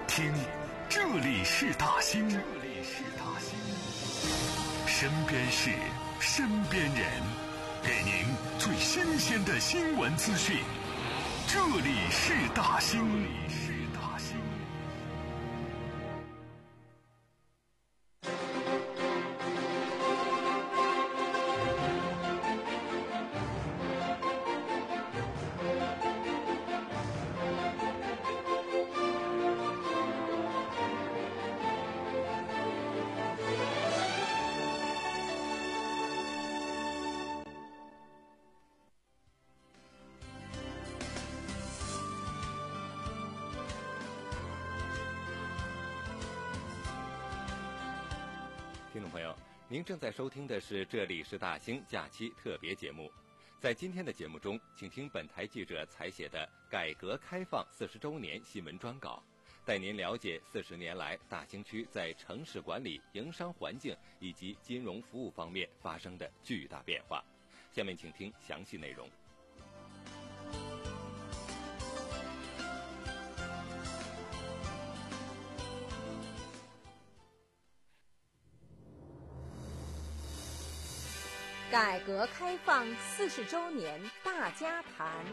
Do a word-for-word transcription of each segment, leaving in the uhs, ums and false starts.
听，这里是大兴，这里是大兴，身边事，身边人，给您最新鲜的新闻资讯。这里是大兴，这里是大兴。 听众朋友，您正在收听的是这里是大兴假期特别节目。在今天的节目中，请听本台记者采写的改革开放四十周年新闻专稿，带您了解四十年来大兴区在城市管理、营商环境以及金融服务方面发生的巨大变化。下面请听详细内容。 改革开放四十周年大家谈。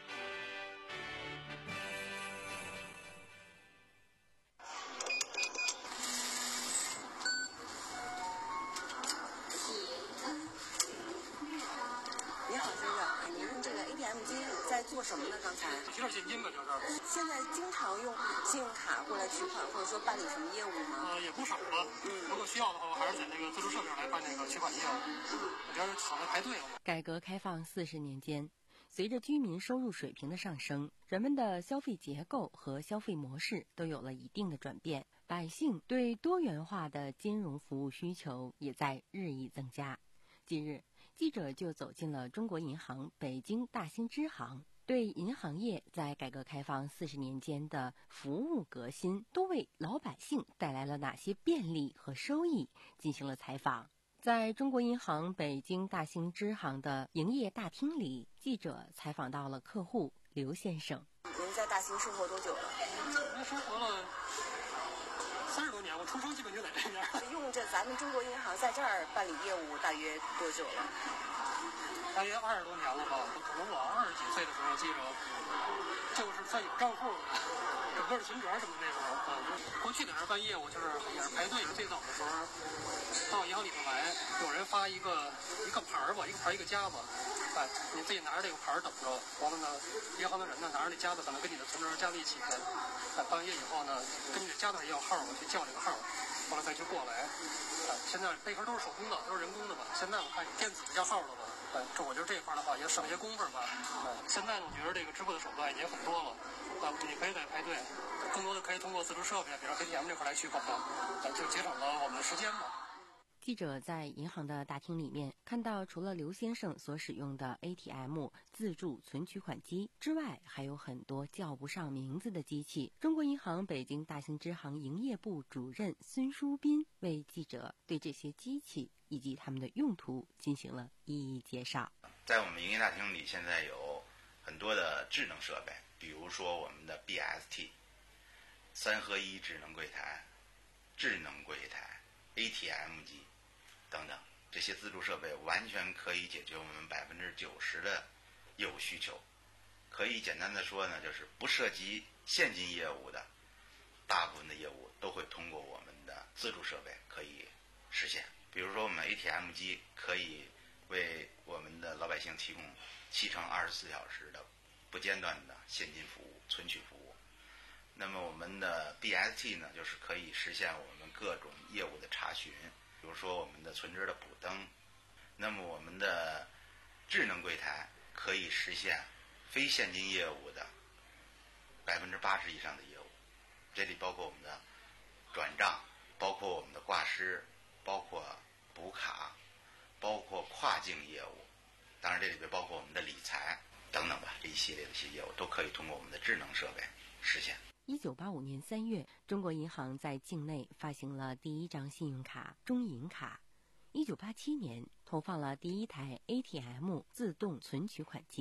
您好，先生，您这个 A T M 机在做什么呢？刚才提点现金吧，这是。 现在经常用信用卡过来取款，或者说办理什么业务吗？ 呃，也不少吧。嗯，如果需要的话，我还是在那个自助设备上来办那个取款业务。我这儿厂子排队了。 改革开放四十年间，随着居民收入水平的上升，人们的消费结构和消费模式都有了一定的转变，百姓对多元化的金融服务需求也在日益增加。近日，记者就走进了中国银行北京大兴支行，对银行业在改革开放四十年间的服务革新都为老百姓带来了哪些便利和收益进行了采访。在中国银行北京大兴支行的营业大厅里，记者采访到了客户刘先生。 您在大兴生活多久了？ 我生活了三十多年，我出生基本就在这边。 用这咱们中国银行在这儿办理业务大约多久了？ 大约二十多年了吧。可能我二十几岁的时候，记着就是算有账户的，整个存折什么那时候。嗯，过去在这儿办业务就是也是排队。最早的时候到银行里头来，有人发一个一个牌儿吧，一个牌儿一个夹子。哎，你自己拿着这个牌儿等着，完了呢，银行的人呢拿着那夹子，可能跟你的存折加在一起。哎，办完业以后呢，跟你的夹子上要号，我去叫这个号，完了再去过来。哎，现在备份都是手工的，都是人工的吧？现在我看电子要号了吧？哎，这我觉得这块的话也省些工夫吧。哎，现在呢，我觉得这个支付的手段也很多了。啊，你可以在排队，更多的可以通过自助设备，比如 A T M 这块来取款的，哎，就节省了我们的时间吧。 记者在银行的大厅里面看到，除了刘先生所使用的 A T M 自助存取款机之外，还有很多叫不上名字的机器。中国银行北京大兴支行营业部主任孙书斌为记者对这些机器以及它们的用途进行了一一介绍。 在我们营业大厅里，现在有很多的智能设备，比如说我们的 B S T 三合一智能柜台、智能柜台、A T M 机等等，这些自助设备完全可以解决我们百分之九十的业务需求。可以简单的说呢，就是不涉及现金业务的大部分的业务都会通过我们的自助设备可以实现。比如说我们 A T M 机可以为我们的老百姓提供七乘二十四小时的不间断的现金服务、存取服务。那么我们的 B S T 呢，就是可以实现我们各种业务的查询，比如说我们的存折的补登。那么我们的智能柜台可以实现非现金业务的百分之八十以上的业务，这里包括我们的转账，包括我们的挂失，包括补卡，包括跨境业务，当然这里边包括我们的理财等等吧，这一系列的一些业务都可以通过我们的智能设备实现。 一九八五年三月，中国银行在境内发行了第一张信用卡中银卡。一九八七年，投放了第一台 A T M 自动存取款机。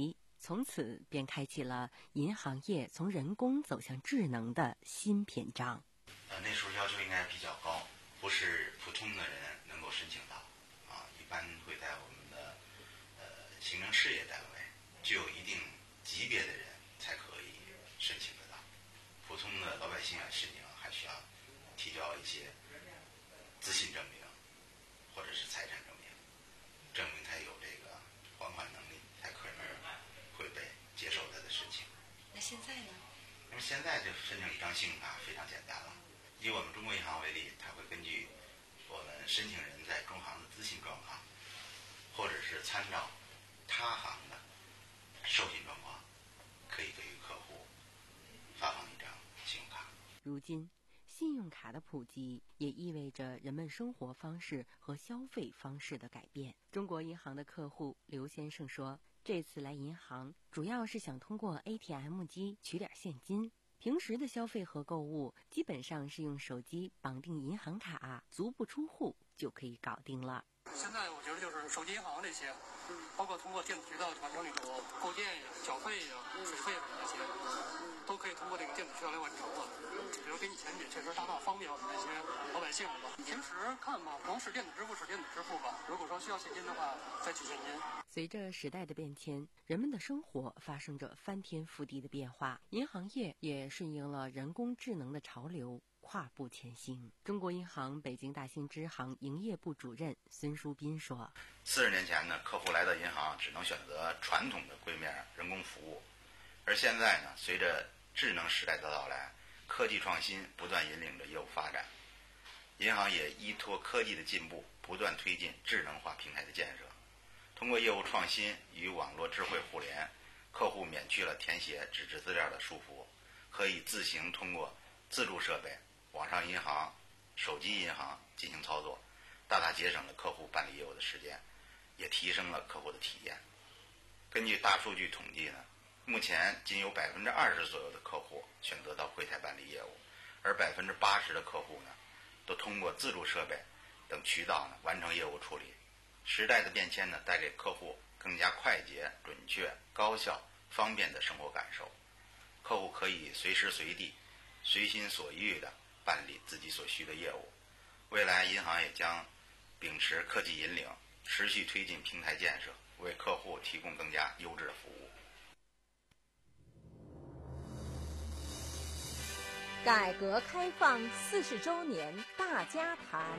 从此便开启了银行业从人工走向智能的新篇章。 呃，那时候要求应该比较高，不是普通的人能够申请到啊，一般会在我们的呃行政事业单位具有一定级别的人才可以申请得到，普通的老百姓啊申请还需要提交一些资信证明或者是财产证明，证明他有这个还款能力，才可能会被接受他的申请。 那现在呢？ 那么现在就申请一张信用卡非常简单了。以我们中国银行为例，它会根据我们申请人在中行的资信状况，或者是参照他行的授信状况，可以给予客户发放一张信用卡。 如今信用卡的普及也意味着人们生活方式和消费方式的改变。中国银行的客户刘先生说，这次来银行主要是想通过 A T M 机取点现金，平时的消费和购物基本上是用手机绑定银行卡，足不出户就可以搞定了。 现在我觉得就是手机银行这些，包括通过电子渠道完成这个购电呀、缴费呀、水费什么这些，都可以通过这个电子渠道来完成了。比如给你钱也确实大大方便我们这些老百姓了吧。平时看嘛，光是电子支付是电子支付吧，如果说需要现金的话，再取现金。 随着时代的变迁，人们的生活发生着翻天覆地的变化，银行业也顺应了人工智能的潮流，跨步前行。中国银行北京大兴支行营业部主任孙书斌说， 四十年前呢，客户来到银行只能选择传统的柜面人工服务，而现在呢，随着智能时代的到来，科技创新不断引领着业务发展，银行也依托科技的进步，不断推进智能化平台的建设。通过业务创新与网络智慧互联，客户免去了填写纸质资料的束缚，可以自行通过自助设备、网上银行、手机银行进行操作，大大节省了客户办理业务的时间，也提升了客户的体验。根据大数据统计呢，目前仅有百分之二十左右的客户选择到柜台办理业务，而百分之八十的客户呢，都通过自助设备等渠道呢完成业务处理。时代的变迁呢，带给客户更加快捷、准确、高效、方便的生活感受。客户可以随时随地、随心所欲地办理自己所需的业务。未来，银行也将秉持科技引领，持续推进平台建设，为客户提供更加优质的服务。 改革开放四十周年大家谈。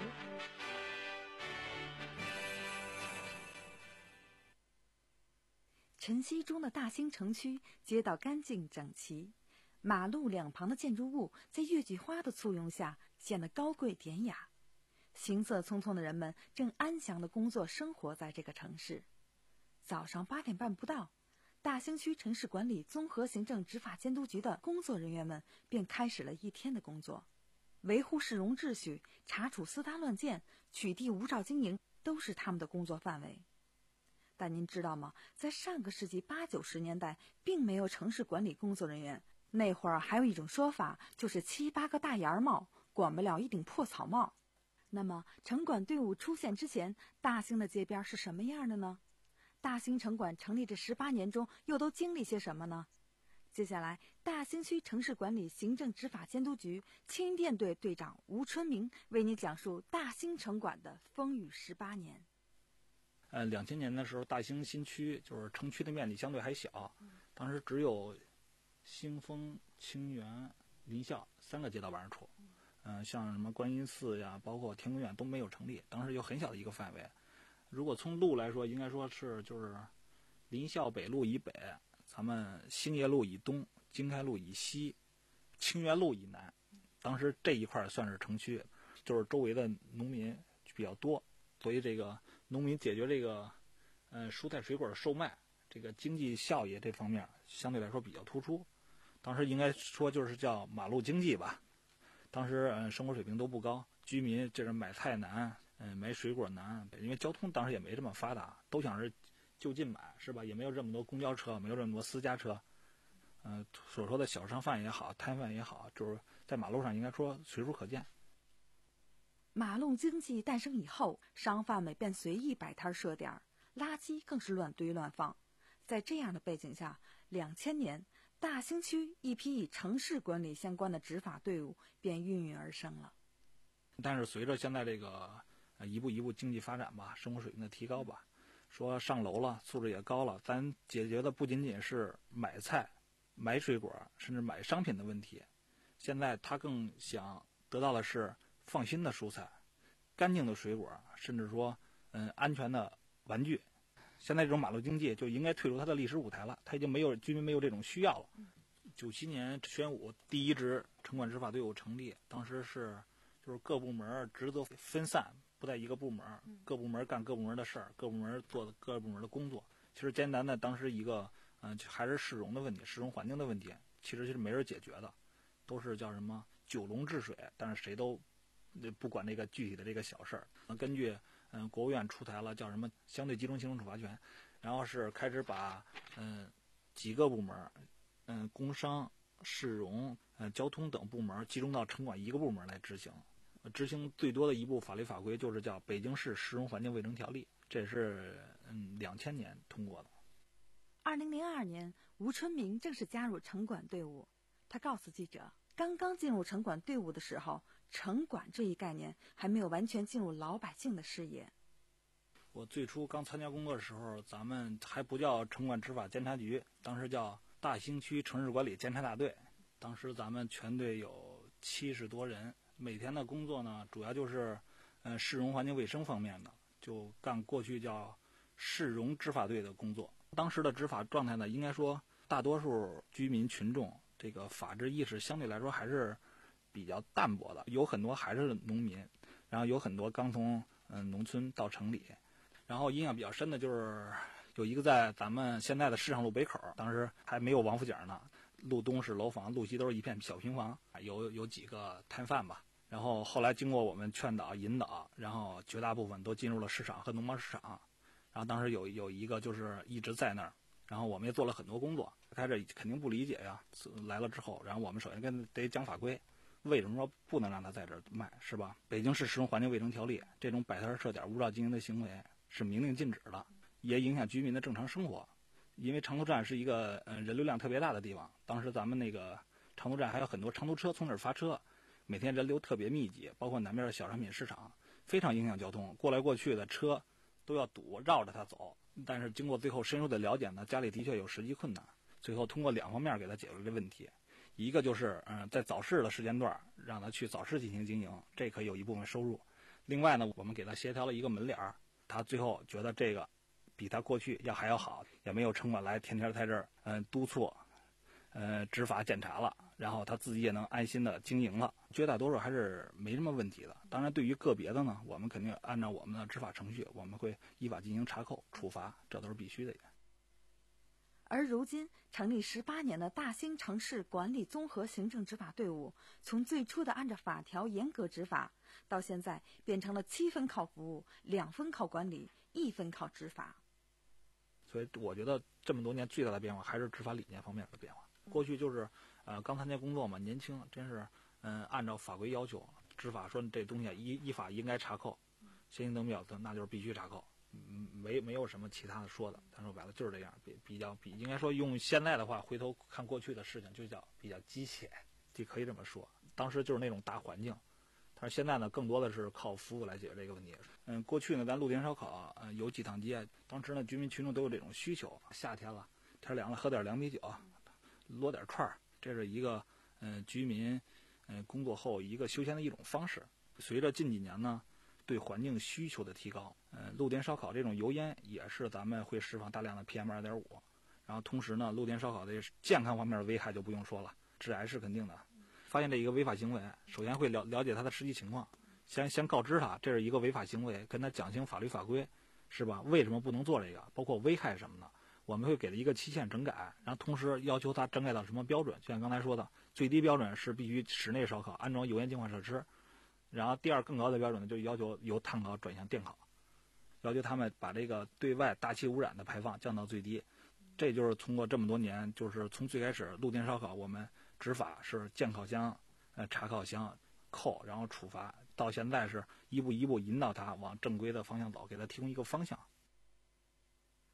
晨曦中的大兴城区，街道干净整齐，马路两旁的建筑物在月季花的簇拥下显得高贵典雅。行色匆匆的人们正安详地工作生活在这个城市。早上八点半不到，大兴区城市管理综合行政执法监督局的工作人员们便开始了一天的工作，维护市容秩序、查处私搭乱建、取缔无照经营都是他们的工作范围。但您知道吗？在上个世纪八九十年代，并没有城市管理工作人员。那会儿还有一种说法，就是七八个大檐帽管不了一顶破草帽。那么，城管队伍出现之前，大兴的街边是什么样的呢？大兴城管成立这十八年中，又都经历些什么呢？接下来，大兴区城市管理行政执法监督局青云店队队长吴春明为您讲述大兴城管的风雨十八年。 呃，两千年的时候，大兴新区就是城区的面积相对还小，当时只有兴丰、清源、临校三个街道办事处，嗯、呃，像什么观音寺呀，包括天宫院都没有成立，当时有很小的一个范围。如果从路来说，应该说是就是临校北路以北，咱们兴业路以东，经开路以西，清源路以南，当时这一块算是城区，就是周围的农民比较多。所以这个农民解决这个呃蔬菜水果的售卖，这个经济效益这方面相对来说比较突出。当时应该说就是叫马路经济吧。当时嗯、呃、生活水平都不高，居民这是买菜难，嗯、呃、买水果难，因为交通当时也没这么发达，都想是就近买是吧？也没有这么多公交车，没有这么多私家车。嗯、呃，所说的小商贩也好，摊贩也好，就是在马路上应该说随处可见。 马路经济诞生以后，商贩们便随意摆摊设点，垃圾更是乱堆乱放。 在这样的背景下，两千年大兴区一批与城市管理相关的执法队伍便孕育而生了。 但是随着现在这个呃一步一步经济发展吧，生活水平的提高吧，说上楼了，素质也高了，咱解决的不仅仅是买菜、买水果，甚至买商品的问题。现在他更想得到的是放心的蔬菜、干净的水果，甚至说嗯安全的玩具。现在这种马路经济就应该退出它的历史舞台了，它已经没有居民没有这种需要了。九七年宣武第一支城管执法队伍成立，当时是就是各部门职责分散，不在一个部门，各部门干各部门的事儿，各部门做各部门的工作。其实艰难的当时一个嗯、呃、还是市容的问题，市容环境的问题，其实是没人解决的，都是叫什么九龙治水，但是谁都不管这个具体的这个小事儿。根据嗯、呃、国务院出台了叫什么相对集中行政处罚权，然后是开始把嗯、呃、几个部门嗯、呃、工商、市容、呃交通等部门集中到城管一个部门来执行。执行最多的一部法律法规就是叫《北京市市容环境卫生条例》，这是嗯两千年通过的。 二零零二年，吴春明正式加入城管队伍。他告诉记者，刚刚进入城管队伍的时候，城管这一概念还没有完全进入老百姓的视野。 我最初刚参加工作的时候，咱们还不叫城管执法监察局，当时叫大兴区城市管理监察大队。当时咱们全队有七十多人。每天的工作呢，主要就是，呃，市容环境卫生方面的，就干过去叫市容执法队的工作。当时的执法状态呢，应该说大多数居民群众这个法治意识相对来说还是比较淡薄的，有很多还是农民，然后有很多刚从嗯、呃、农村到城里。然后印象比较深的就是有一个在咱们现在的市场路北口，当时还没有王府井呢，路东是楼房，路西都是一片小平房，有有几个摊贩吧。然后后来经过我们劝导引导，然后绝大部分都进入了市场和农贸市场。然后当时有有一个就是一直在那儿，然后我们也做了很多工作。开始肯定不理解呀，来了之后，然后我们首先跟得讲法规，为什么说不能让他在这儿卖，是吧？北京市市容环境卫生条例这种摆摊设点无照经营的行为是明令禁止的，也影响居民的正常生活。因为长途站是一个呃人流量特别大的地方，当时咱们那个长途站还有很多长途车从那儿发车。每天人流特别密集，包括南边的小商品市场，非常影响交通，过来过去的车都要堵，绕着它走。但是经过最后深入的了解呢，家里的确有实际困难，最后通过两方面给他解决这问题。一个就是嗯、呃，在早市的时间段让他去早市进行经营，这可以有一部分收入。另外呢，我们给他协调了一个门脸儿，他最后觉得这个比他过去要还要好，也没有城管来天天在这儿嗯、呃、督促。呃，执法检查了，然后他自己也能安心的经营了，绝大多数还是没什么问题的。当然，对于个别的呢，我们肯定按照我们的执法程序，我们会依法进行查扣、处罚，这都是必须的。 而如今成立十八年的大兴城市管理综合行政执法队伍，从最初的按照法条严格执法，到现在变成了七分靠服务，两分靠管理，一分靠执法。 所以我觉得这么多年最大的变化还是执法理念方面的变化。过去就是，呃，刚参加工作嘛，年轻，真是，嗯、呃，按照法规要求执法，说这东西依依法应该查扣，先行等表的那就是必须查扣，嗯，没没有什么其他的说的。他说白了就是这样，比比较比，应该说用现在的话，回头看过去的事情，就叫比较机械，就可以这么说。当时就是那种大环境，但是现在呢，更多的是靠服务来解决这个问题。嗯，过去呢，咱路边烧烤，呃，有几趟街，当时呢，居民群众都有这种需求，夏天了，天凉了，喝点凉啤酒。摞点串儿，这是一个呃居民呃工作后一个休闲的一种方式。随着近几年呢对环境需求的提高，呃露天烧烤这种油烟也是咱们会释放大量的 P M 二点五， 然后同时呢露天烧烤的健康方面的危害就不用说了，致癌是肯定的。发现这一个违法行为，首先会了了解他的实际情况，先先告知他这是一个违法行为，跟他讲清法律法规，是吧？为什么不能做这个？包括危害什么的。我们会给他一个期限整改，然后同时要求他整改到什么标准？就像刚才说的，最低标准是必须室内烧烤安装油烟净化设施，然后第二更高的标准呢，就要求由碳烤转向电烤，要求他们把这个对外大气污染的排放降到最低。这就是通过这么多年，就是从最开始露天烧烤，我们执法是建烤箱、呃查烤箱、扣，然后处罚，到现在是一步一步引导他往正规的方向走，给他提供一个方向。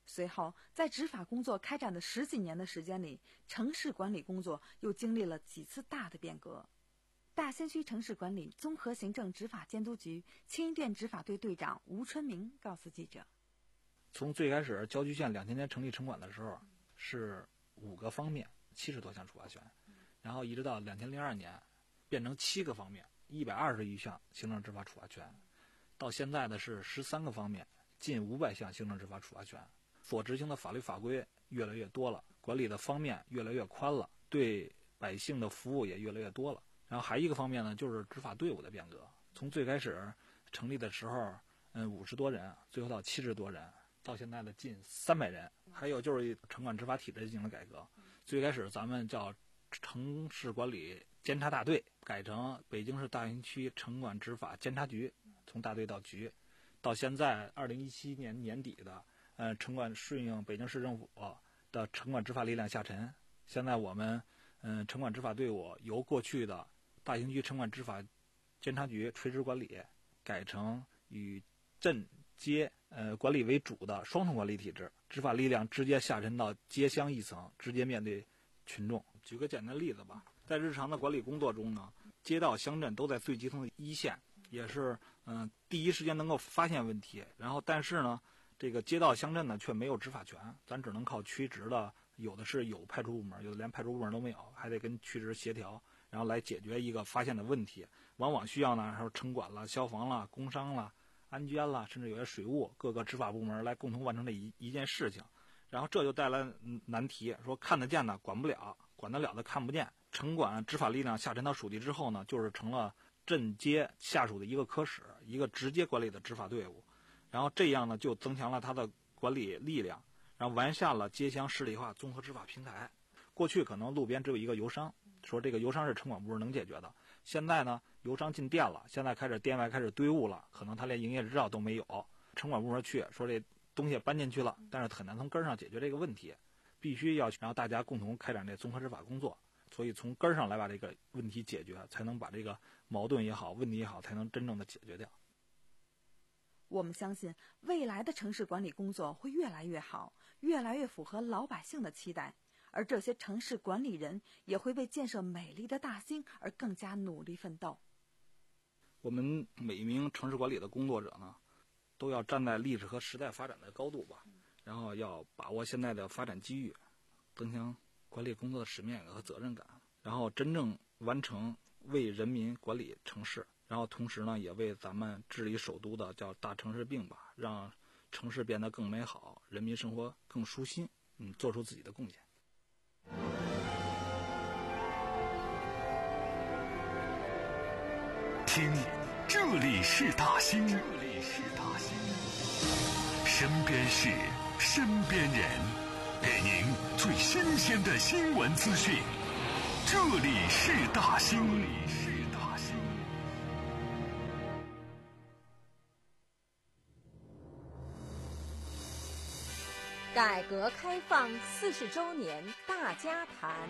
随后，在执法工作开展的十几年的时间里，城市管理工作又经历了几次大的变革。大兴区城市管理综合行政执法监督局青衣店执法队队长吴春明告诉记者， 从最开始郊区县两千年成立城管的时候是五个方面七十多项处罚权，然后一直到两千零二年变成七个方面一百二十余项行政执法处罚权，到现在的是十三个方面近五百项行政执法处罚权。所执行的法律法规越来越多了，管理的方面越来越宽了，对百姓的服务也越来越多了。然后还一个方面呢，就是执法队伍的变革。从最开始成立的时候，嗯，五十多人，最后到七十多人，到现在的近三百人。还有就是城管执法体制进行了改革，最开始咱们叫城市管理监察大队，改成北京市大兴区城管执法监察局，从大队到局。到现在二零一七年年底的。呃，城管顺应北京市政府的城管执法力量下沉。现在我们，嗯、呃，城管执法队伍由过去的大兴区城管执法监察局垂直管理，改成以镇街呃管理为主的双重管理体制，执法力量直接下沉到街乡一层，直接面对群众。举个简单例子吧，在日常的管理工作中呢，街道乡镇都在最基层的一线，也是嗯、呃、第一时间能够发现问题，然后但是呢。这个街道乡镇呢却没有执法权，咱只能靠区直的，有的是有派出部门，有的连派出部门都没有，还得跟区直协调，然后来解决一个发现的问题。往往需要呢，还有城管了、消防了、工商了、安监了，甚至有些水务各个执法部门来共同完成这一一件事情。然后这就带来难题，说看得见的管不了，管得了的看不见。城管执法力量下沉到属地之后呢，就是成了镇街下属的一个科室，一个直接管理的执法队伍。然后这样呢，就增强了它的管理力量，然后完善了街乡市里化综合执法平台。过去可能路边只有一个邮商，说这个邮商是城管部门能解决的。现在呢，邮商进店了，现在开始店外开始堆物了，可能他连营业执照都没有。城管部门去说这东西搬进去了，但是很难从根上解决这个问题，必须要让大家共同开展这综合执法工作。所以从根上来把这个问题解决，才能把这个矛盾也好、问题也好，才能真正的解决掉。 我们相信未来的城市管理工作会越来越好，越来越符合老百姓的期待，而这些城市管理人也会为建设美丽的大兴而更加努力奋斗。 我们每一名城市管理的工作者呢，都要站在历史和时代发展的高度吧，然后要把握现在的发展机遇，增强管理工作的使命感和责任感，然后真正完成为人民管理城市。然后同时呢，也为咱们治理首都的叫大城市病吧，让城市变得更美好，人民生活更舒心，嗯，做出自己的贡献。 听，这里是大兴，这里是大兴，身边事，身边人，给您最新鲜的新闻资讯。这里是大兴。 改革开放四十周年大家谈。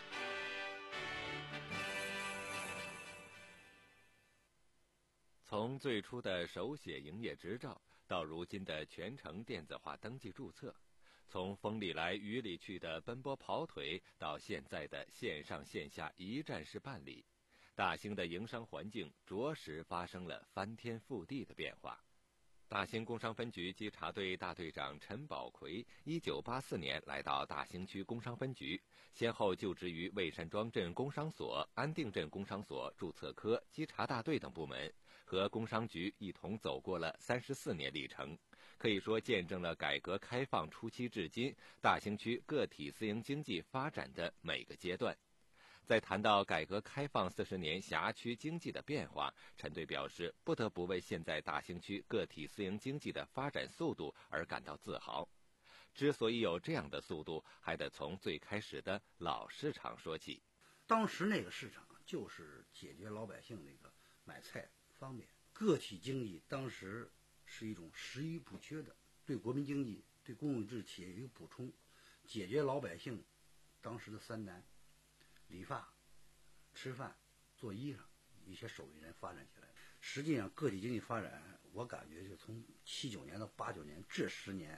从最初的手写营业执照，到如今的全程电子化登记注册，从风里来雨里去的奔波跑腿，到现在的线上线下一站式办理，大兴的营商环境着实发生了翻天覆地的变化。大兴工商分局稽查队大队长陈宝奎，一九八四年来到大兴区工商分局，先后就职于魏山庄镇工商所、安定镇工商所注册科、稽查大队等部门，和工商局一同走过了三十四年历程，可以说见证了改革开放初期至今大兴区个体私营经济发展的每个阶段。在谈到改革开放四十年辖区经济的变化，陈队表示，不得不为现在大兴区个体私营经济的发展速度而感到自豪。之所以有这样的速度，还得从最开始的老市场说起。 当时那个市场就是解决老百姓那个买菜方便，个体经济当时是一种实于不缺的，对国民经济、对公有制企业有补充，解决老百姓当时的三难：理发、吃饭、做衣裳，一些手艺人发展起来。实际上，个体经济发展，我感觉就从七九年到八九年这十年，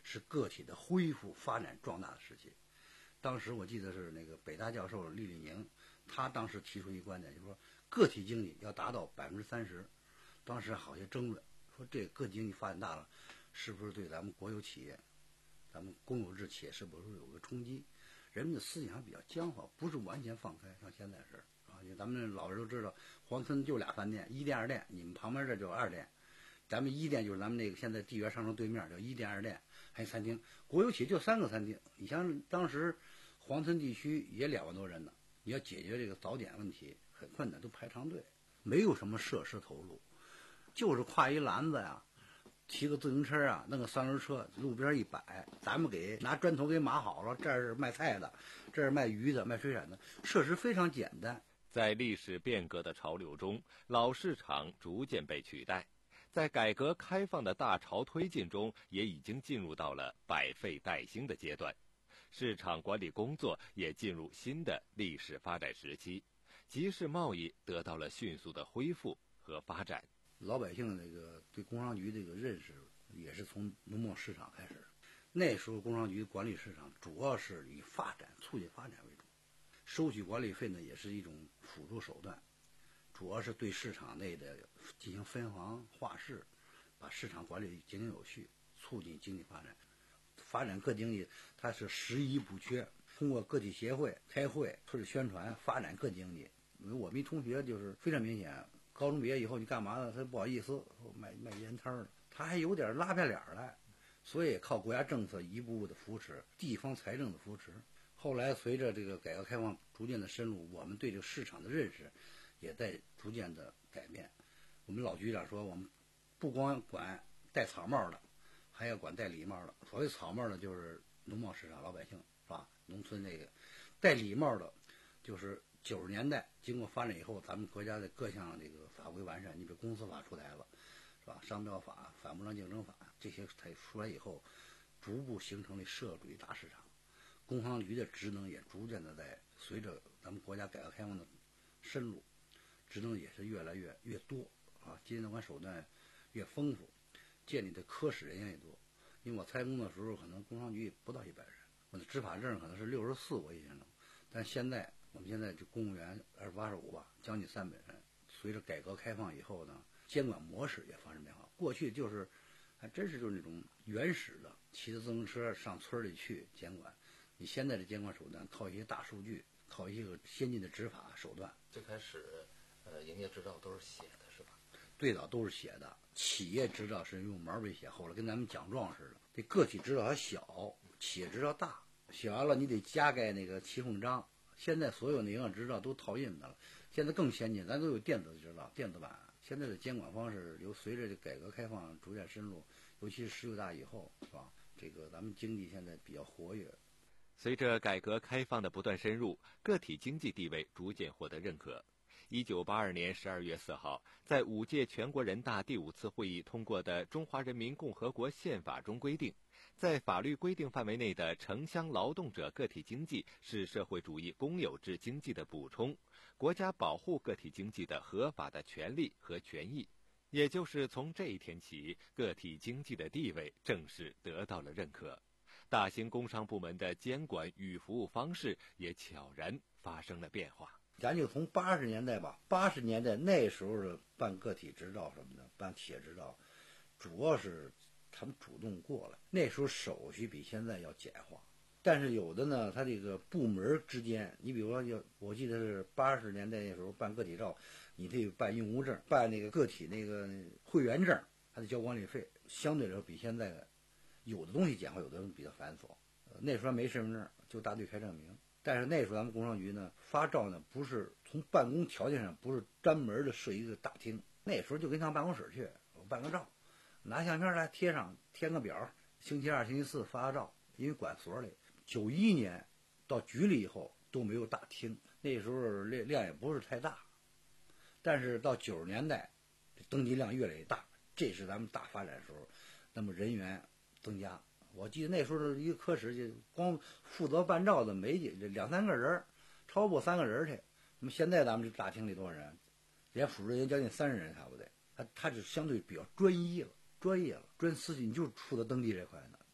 是个体的恢复、发展、壮大的时期。当时我记得是那个北大教授厉立宁，他当时提出一个观点，就是说个体经济要达到百分之三十。当时好些争论，说这个体经济发展大了，是不是对咱们国有企业、咱们公有制企业是不是有个冲击？人们的思想比较僵化，不是完全放开，像现在是啊。咱们老人都知道，黄村就俩饭店，一店二店，你们旁边这就二店。咱们一店就是咱们那个现在地缘商城对面叫一店二店，还有餐厅。国有企业就三个餐厅，你像当时黄村地区也两万多人呢，你要解决这个早点问题很困难，都排长队，没有什么设施投入，就是挎一篮子呀，骑个自行车啊，弄个三轮车，路边一摆，咱们给拿砖头给码好了，这是卖菜的，这是卖鱼的，卖水产的，设施非常简单。 在历史变革的潮流中，老市场逐渐被取代。在改革开放的大潮推进中，也已经进入到了百废待兴的阶段，市场管理工作也进入新的历史发展时期，集市贸易得到了迅速的恢复和发展。 老百姓这个对工商局这个认识也是从农贸市场开始，那时候工商局管理市场主要是以发展、促进发展为主，收取管理费呢也是一种辅助手段。主要是对市场内的进行分行划市，把市场管理井井有序，促进经济发展。发展个经济，它是拾遗补缺，通过个体协会开会、出去宣传，发展个经济。我们一同学就是非常明显，高中毕业以后你干嘛呢？他不好意思，卖卖烟摊了，他还有点拉不下脸来，所以靠国家政策一步步的扶持，地方财政的扶持。后来随着这个改革开放逐渐的深入，我们对这个市场的认识也在逐渐的改变。我们老局长说，我们不光管戴草帽的，还要管戴礼帽的。所谓草帽的，就是农贸市场老百姓，是吧？农村那个戴礼帽的，就是九十年代经过发展以后，咱们国家的各项这个法规完善，你比如公司法出台了，是吧？商标法、反不良竞争法这些才出来以后，逐步形成了社会主义大市场。工商局的职能也逐渐的在随着咱们国家改革开放的深入，职能也是越来越越多啊，监管手段越丰富，建立的科室人员也多。因为我参工的时候，可能工商局不到一百人，我的执法证可能是六十四，我印象中。但现在我们现在这公务员二十八十五吧，将近三百人。随着改革开放以后呢，监管模式也发生变化。过去就是还真是就是那种原始的，骑着自行车上村里去监管。你现在的监管手段靠一些大数据，靠一些个先进的执法手段。 最开始，呃，营业执照都是写的，是吧？ 最早都是写的，企业执照是用毛笔写，后来跟咱们奖状似的。这个体执照还小，企业执照大，写完了你得加盖那个骑缝章。现在所有的营业执照都套印的了，现在更先进，咱都有电子执照、电子版。现在的监管方式由随着这改革开放逐渐深入，尤其是十九大以后，是吧？这个咱们经济现在比较活跃。 随着改革开放的不断深入，个体经济地位逐渐获得认可。一九八二年十二月四号，在五届全国人大第五次会议通过的《中华人民共和国宪法》中规定，在法律规定范围内的城乡劳动者个体经济是社会主义公有制经济的补充，国家保护个体经济的合法的权利和权益。也就是从这一天起，个体经济的地位正式得到了认可。大兴工商部门的监管与服务方式也悄然发生了变化。 咱就从八十年代吧，八十年代那时候的办个体执照什么的，办企业执照，主要是他们主动过来。那时候手续比现在要简化，但是有的呢，他这个部门之间，你比如说要，我记得是八十年代那时候办个体照，你得办用务证，办那个个体那个会员证，还得交管理费，相对来说比现在有的东西简化，有的东西比较繁琐。呃、那时候没身份证，就大队开证明。但是那时候咱们工商局呢，发照呢不是从办公条件上不是专门的设一个大厅，那时候就跟上办公室去，我办个照，拿相片来贴上，填个表，星期二、星期四发个照，因为管所里。九一年到局里以后都没有大厅，那时候量量也不是太大，但是到九十年代，登记量越来越大，这是咱们大发展的时候，那么人员增加。我记得那时候的一个科室就光负责办照的没几两三个人，超过三个人去。那么现在咱们这大厅里多少人？连辅助人员将近三十人差不多。他他是相对比较专一了，专业了，专司机你就是负责登记这块的。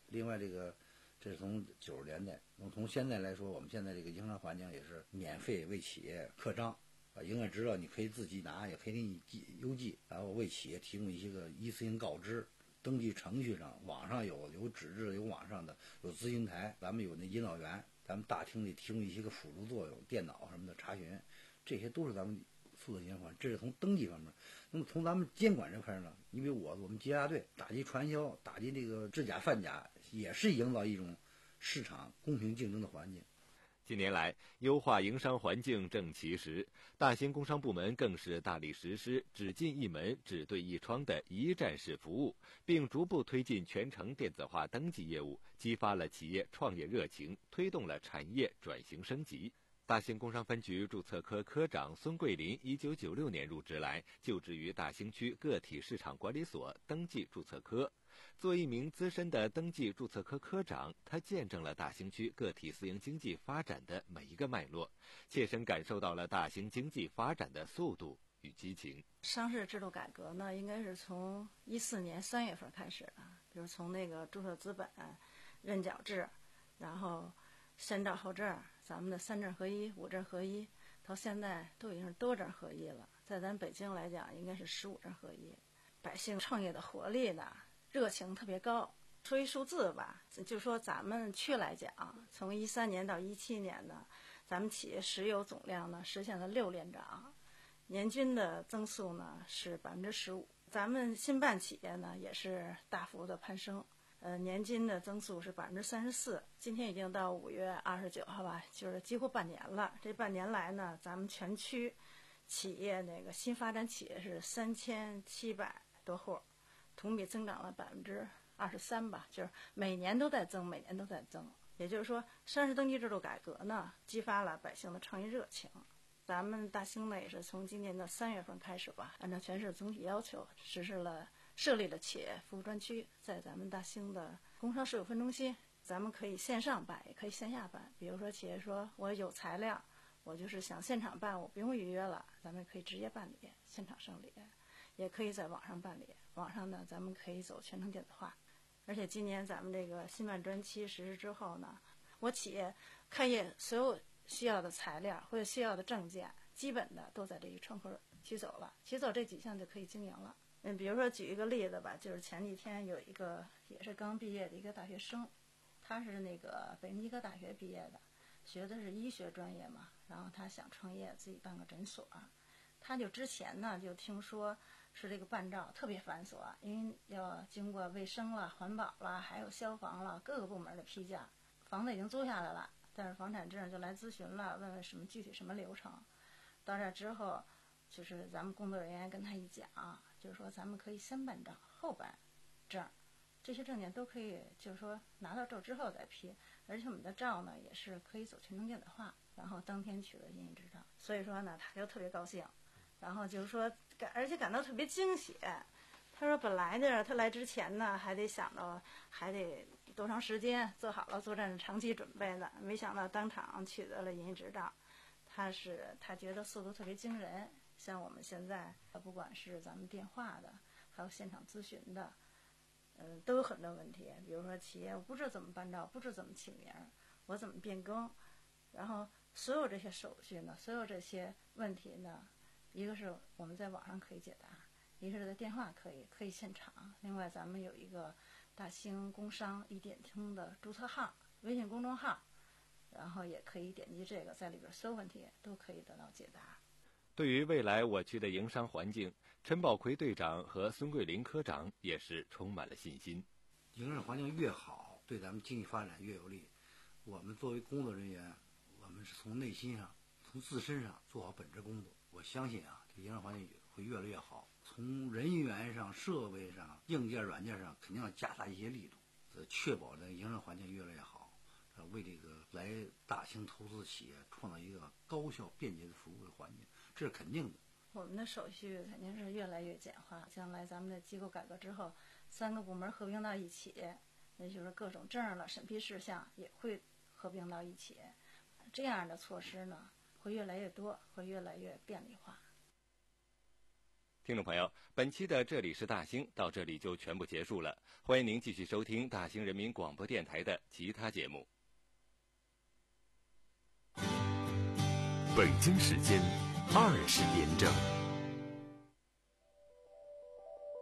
另外这个这是从九十年代，从现在来说，我们现在这个营商环境也是免费为企业刻章。啊，营业执照你可以自己拿，也可以给你记邮寄，然后为企业提供一些个一次性告知。登记程序上，网上有有纸质的，有网上的，有咨询台，咱们有那引导员，咱们大厅里提供一些个辅助作用，电脑什么的查询，这些都是咱们负责监管。这是从登记方面。那么从咱们监管这块呢，因为我我们节假队打击传销，打击这个制假贩假，也是营造一种市场公平竞争的环境。 近年来，优化营商环境正其时，大兴工商部门更是大力实施只进一门、只对一窗的一站式服务，并逐步推进全程电子化登记业务，激发了企业创业热情，推动了产业转型升级。大兴工商分局注册科科长孙桂林一九九六年入职来，就职于大兴区个体市场管理所登记注册科。作为一名资深的登记注册科科长，他见证了大兴区个体私营经济发展的每一个脉络，切身感受到了大兴经济发展的速度与激情。 上市制度改革呢，应该是从一四年三月份开始的，比如从那个注册资本、认缴制，然后先兆后证，咱们的三证合一、五证合一，到现在都已经是多证合一了。在咱北京来讲，应该是十五证合一。百姓创业的活力呢，热情特别高。说一数字吧，就说咱们区来讲，从一三年到一七年呢，咱们企业实有总量呢实现了六连涨，年均的增速呢是百分之十五。咱们新办企业呢也是大幅的攀升，呃，年均的增速是百分之三十四。今天已经到五月二十九号吧，就是几乎半年了。这半年来呢，咱们全区企业那个新发展企业是三千七百多户，同比增长了百分之二十三吧，就是每年都在增，每年都在增。也就是说，上市登记制度改革呢，激发了百姓的创业热情。咱们大兴呢，也是从今年的三月份开始吧，按照全市总体要求，实施了设立了企业服务专区，在咱们大兴的工商事务分中心，咱们可以线上办，也可以线下办。比如说，企业说我有材料，我就是想现场办，我不用预约了，咱们可以直接办理，现场受理，也可以在网上办理。网上呢，咱们可以走全程电子化。而且今年咱们这个新办专期实施之后呢，我企业开业所有需要的材料或者需要的证件，基本的都在这一窗口取走了，取走这几项就可以经营了。嗯，比如说举一个例子吧，就是前几天有一个也是刚毕业的一个大学生，他是那个北京医科大学毕业的，学的是医学专业嘛，然后他想创业自己办个诊所，他就之前呢就听说是这个办照特别繁琐，因为要经过卫生了、环保了，还有消防了各个部门的批假。房子已经租下来了，但是房产证就来咨询了，问问什么具体什么流程。到这之后，就是咱们工作人员跟他一讲，就是说咱们可以先办照后办证，这些证件都可以，就是说拿到证之后再批。而且我们的照呢也是可以走全程电子化，然后当天取得营业执照。所以说呢，他就特别高兴，然后就是说感而且感到特别惊喜。他说本来呢，他来之前呢还得想到还得多长时间，做好了作战的长期准备呢，没想到当场取得了营业执照。他是他觉得速度特别惊人，像我们现在不管是咱们电话的，还有现场咨询的，嗯，都有很多问题。比如说企业我不知道怎么办照，不知道怎么起名，我怎么变更，然后所有这些手续呢，所有这些问题呢，一个是我们在网上可以解答，一个是在电话可以可以现场。另外咱们有一个大兴工商一点通的注册号，微信公众号，然后也可以点击这个，在里边所有问题都可以得到解答。 对于未来我区的营商环境，陈宝奎队长和孙桂林科长也是充满了信心。 营商环境越好，对咱们经济发展越有利。我们作为工作人员，我们是从内心上、从自身上做好本职工作。我相信啊，这营商环境会越来越好。从人员上、设备上、硬件、软件上，肯定要加大一些力度，呃，确保这个营商环境越来越好，呃，为这个来大兴投资企业创造一个高效便捷的服务的环境，这是肯定的。 我们的手续肯定是越来越简化，将来咱们的机构改革之后，三个部门合并到一起，那就是各种证了、审批事项也会合并到一起，这样的措施呢会越来越多，会越来越便利化。 听众朋友，本期的这里是大兴到这里就全部结束了，欢迎您继续收听大兴人民广播电台的其他节目。 北京时间二十点整。